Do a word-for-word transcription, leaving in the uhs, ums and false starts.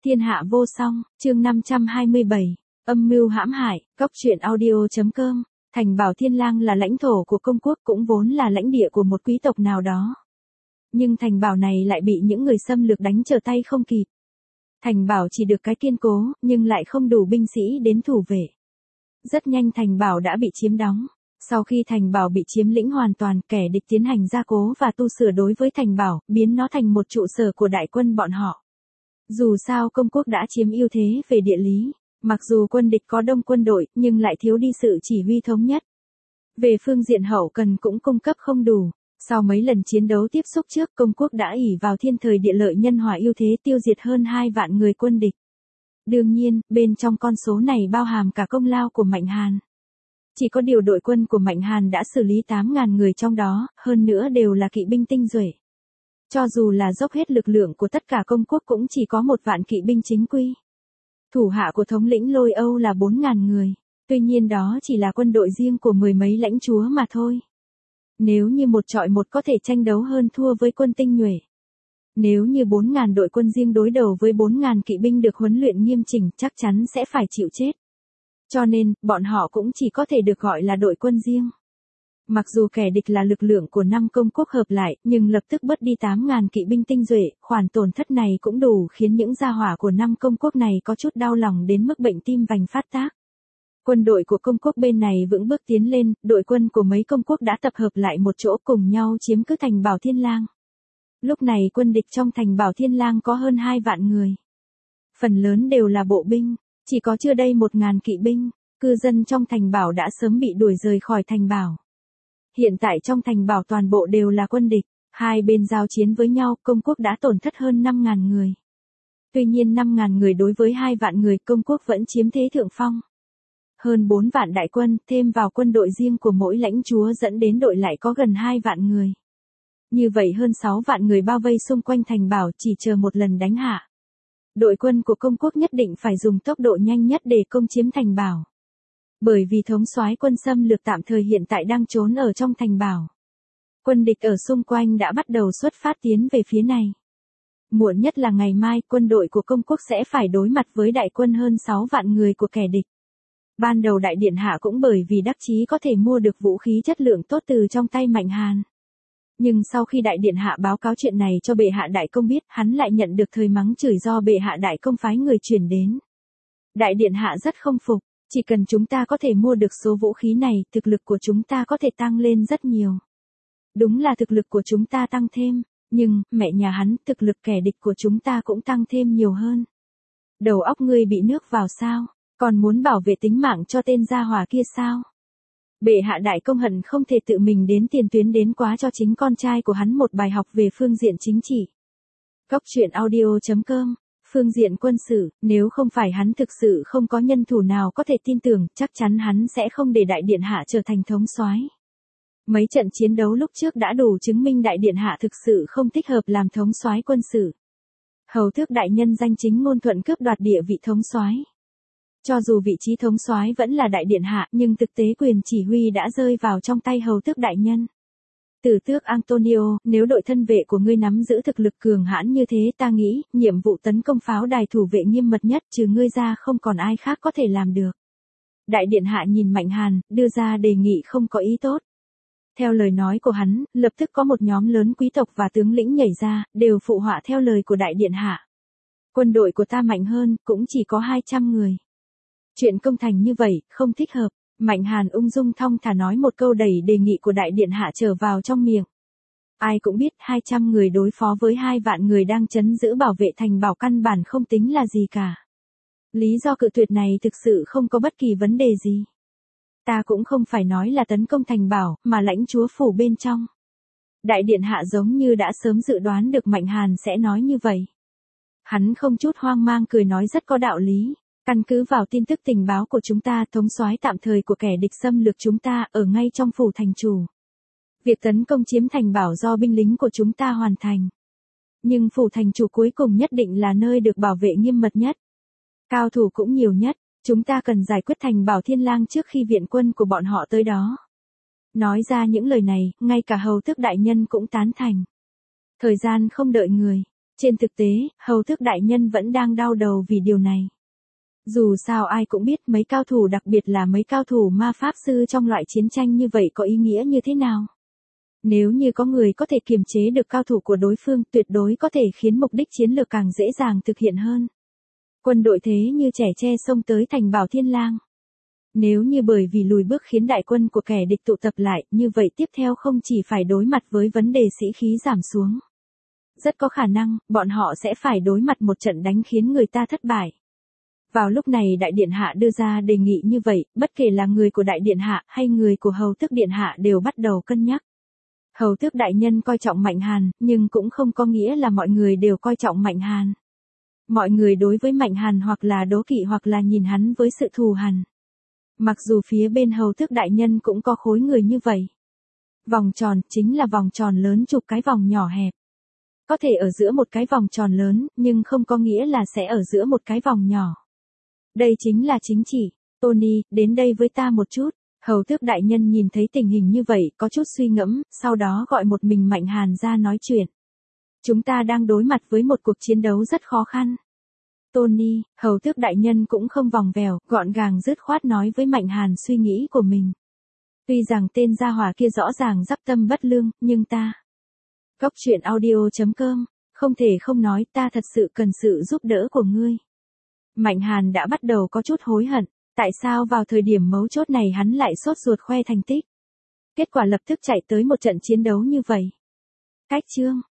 Thiên hạ vô song, chương năm trăm hai mươi bảy, âm mưu hãm hại, góc truyện audio.com. Thành Bảo Thiên Lang là lãnh thổ của công quốc, cũng vốn là lãnh địa của một quý tộc nào đó. Nhưng thành bảo này lại bị những người xâm lược đánh trở tay không kịp. Thành bảo chỉ được cái kiên cố, nhưng lại không đủ binh sĩ đến thủ vệ. Rất nhanh thành bảo đã bị chiếm đóng. Sau khi thành bảo bị chiếm lĩnh hoàn toàn, kẻ địch tiến hành gia cố và tu sửa đối với thành bảo, biến nó thành một trụ sở của đại quân bọn họ. Dù sao công quốc đã chiếm ưu thế về địa lý, mặc dù quân địch có đông quân đội, nhưng lại thiếu đi sự chỉ huy thống nhất. Về phương diện hậu cần cũng cung cấp không đủ. Sau mấy lần chiến đấu tiếp xúc trước, công quốc đã ỷ vào thiên thời địa lợi nhân hòa ưu thế tiêu diệt hơn hai vạn người quân địch. Đương nhiên, bên trong con số này bao hàm cả công lao của Mạnh Hàn. Chỉ có điều đội quân của Mạnh Hàn đã xử lý tám ngàn người trong đó, hơn nữa đều là kỵ binh tinh nhuệ. Cho dù là dốc hết lực lượng của tất cả công quốc cũng chỉ có một vạn kỵ binh chính quy. Thủ hạ của thống lĩnh Lôi Âu là bốn ngàn người. Tuy nhiên đó chỉ là quân đội riêng của mười mấy lãnh chúa mà thôi. Nếu như một trọi một có thể tranh đấu hơn thua với quân tinh nhuệ. Nếu như bốn ngàn đội quân riêng đối đầu với bốn ngàn kỵ binh được huấn luyện nghiêm chỉnh, chắc chắn sẽ phải chịu chết. Cho nên, bọn họ cũng chỉ có thể được gọi là đội quân riêng. Mặc dù kẻ địch là lực lượng của năm công quốc hợp lại, nhưng lập tức bớt đi tám ngàn kỵ binh tinh nhuệ, khoản tổn thất này cũng đủ khiến những gia hỏa của năm công quốc này có chút đau lòng đến mức bệnh tim vành phát tác. Quân đội của công quốc bên này vững bước tiến lên, đội quân của mấy công quốc đã tập hợp lại một chỗ cùng nhau chiếm cứ thành Bảo Thiên Lang. Lúc này quân địch trong thành Bảo Thiên Lang có hơn hai vạn người. Phần lớn đều là bộ binh, chỉ có chưa đầy một ngàn kỵ binh, cư dân trong thành Bảo đã sớm bị đuổi rời khỏi thành Bảo. Hiện tại trong thành Bảo toàn bộ đều là quân địch, hai bên giao chiến với nhau, công quốc đã tổn thất hơn năm ngàn người. Tuy nhiên năm ngàn người đối với hai vạn người, công quốc vẫn chiếm thế thượng phong. Hơn bốn vạn đại quân, thêm vào quân đội riêng của mỗi lãnh chúa dẫn đến đội lại có gần hai vạn người. Như vậy hơn sáu vạn người bao vây xung quanh thành Bảo chỉ chờ một lần đánh hạ. Đội quân của công quốc nhất định phải dùng tốc độ nhanh nhất để công chiếm thành Bảo. Bởi vì thống soái quân xâm lược tạm thời hiện tại đang trốn ở trong thành Bảo. Quân địch ở xung quanh đã bắt đầu xuất phát tiến về phía này. Muộn nhất là ngày mai, quân đội của công quốc sẽ phải đối mặt với đại quân hơn sáu vạn người của kẻ địch. Ban đầu đại điện hạ cũng bởi vì đắc chí có thể mua được vũ khí chất lượng tốt từ trong tay Mạnh Hàn. Nhưng sau khi đại điện hạ báo cáo chuyện này cho bệ hạ đại công biết, hắn lại nhận được thời mắng chửi do bệ hạ đại công phái người chuyển đến. Đại điện hạ rất không phục, chỉ cần chúng ta có thể mua được số vũ khí này, thực lực của chúng ta có thể tăng lên rất nhiều. Đúng là thực lực của chúng ta tăng thêm, nhưng, mẹ nhà hắn, thực lực kẻ địch của chúng ta cũng tăng thêm nhiều hơn. Đầu óc ngươi bị nước vào sao? Còn muốn bảo vệ tính mạng cho tên gia hỏa kia sao? Bệ hạ đại công hận không thể tự mình đến tiền tuyến đến quá cho chính con trai của hắn một bài học về phương diện chính trị. Góc truyện audio.com. Phương diện quân sự, nếu không phải hắn thực sự không có nhân thủ nào có thể tin tưởng, chắc chắn hắn sẽ không để đại điện hạ trở thành thống soái. Mấy trận chiến đấu lúc trước đã đủ chứng minh đại điện hạ thực sự không thích hợp làm thống soái quân sự. Hầu tước đại nhân danh chính ngôn thuận cướp đoạt địa vị thống soái. Cho dù vị trí thống soái vẫn là đại điện hạ, nhưng thực tế quyền chỉ huy đã rơi vào trong tay hầu tước đại nhân. Tử tước Antonio, nếu đội thân vệ của ngươi nắm giữ thực lực cường hãn như thế, ta nghĩ, nhiệm vụ tấn công pháo đài thủ vệ nghiêm mật nhất trừ ngươi ra không còn ai khác có thể làm được. Đại điện hạ nhìn Mạnh Hàn, đưa ra đề nghị không có ý tốt. Theo lời nói của hắn, lập tức có một nhóm lớn quý tộc và tướng lĩnh nhảy ra, đều phụ họa theo lời của đại điện hạ. Quân đội của ta mạnh hơn, cũng chỉ có hai trăm người. Chuyện công thành như vậy, không thích hợp. Mạnh Hàn ung dung thong thả nói một câu đẩy đề nghị của đại điện hạ trở vào trong miệng. Ai cũng biết hai trăm người đối phó với hai vạn người đang trấn giữ bảo vệ thành Bảo căn bản không tính là gì cả. Lý do cự tuyệt này thực sự không có bất kỳ vấn đề gì. Ta cũng không phải nói là tấn công thành Bảo, mà lãnh chúa phủ bên trong. Đại điện hạ giống như đã sớm dự đoán được Mạnh Hàn sẽ nói như vậy. Hắn không chút hoang mang cười nói rất có đạo lý. Căn cứ vào tin tức tình báo của chúng ta, thống soái tạm thời của kẻ địch xâm lược chúng ta ở ngay trong phủ thành chủ. Việc tấn công chiếm thành Bảo do binh lính của chúng ta hoàn thành. Nhưng phủ thành chủ cuối cùng nhất định là nơi được bảo vệ nghiêm mật nhất. Cao thủ cũng nhiều nhất, chúng ta cần giải quyết thành Bảo Thiên Lang trước khi viện quân của bọn họ tới đó. Nói ra những lời này, ngay cả hầu tước đại nhân cũng tán thành. Thời gian không đợi người. Trên thực tế, hầu tước đại nhân vẫn đang đau đầu vì điều này. Dù sao ai cũng biết mấy cao thủ, đặc biệt là mấy cao thủ ma pháp sư trong loại chiến tranh như vậy có ý nghĩa như thế nào. Nếu như có người có thể kiềm chế được cao thủ của đối phương, tuyệt đối có thể khiến mục đích chiến lược càng dễ dàng thực hiện hơn. Quân đội thế như trẻ tre xông tới thành Bảo Thiên Lang. Nếu như bởi vì lùi bước khiến đại quân của kẻ địch tụ tập lại, như vậy tiếp theo không chỉ phải đối mặt với vấn đề sĩ khí giảm xuống. Rất có khả năng, bọn họ sẽ phải đối mặt một trận đánh khiến người ta thất bại. Vào lúc này Đại Điện Hạ đưa ra đề nghị như vậy, bất kể là người của Đại Điện Hạ hay người của Hầu Tước Điện Hạ đều bắt đầu cân nhắc. Hầu Tước Đại Nhân coi trọng Mạnh Hàn, nhưng cũng không có nghĩa là mọi người đều coi trọng Mạnh Hàn. Mọi người đối với Mạnh Hàn hoặc là đố kỵ hoặc là nhìn hắn với sự thù hằn. Mặc dù phía bên Hầu Tước Đại Nhân cũng có khối người như vậy. Vòng tròn chính là vòng tròn lớn chụp cái vòng nhỏ hẹp. Có thể ở giữa một cái vòng tròn lớn, nhưng không có nghĩa là sẽ ở giữa một cái vòng nhỏ. Đây chính là chính chỉ. Tony, đến đây với ta một chút. Hầu Tước Đại Nhân nhìn thấy tình hình như vậy, có chút suy ngẫm, sau đó gọi một mình Mạnh Hàn ra nói chuyện. Chúng ta đang đối mặt với một cuộc chiến đấu rất khó khăn. Tony, Hầu Tước Đại Nhân cũng không vòng vèo, gọn gàng dứt khoát nói với Mạnh Hàn suy nghĩ của mình. Tuy rằng tên gia hỏa kia rõ ràng dắp tâm bất lương, nhưng ta... Góc truyện audio chấm com, không thể không nói ta thật sự cần sự giúp đỡ của ngươi. Mạnh Hàn đã bắt đầu có chút hối hận, tại sao vào thời điểm mấu chốt này hắn lại sốt ruột khoe thành tích. Kết quả lập tức chạy tới một trận chiến đấu như vậy. Cách chương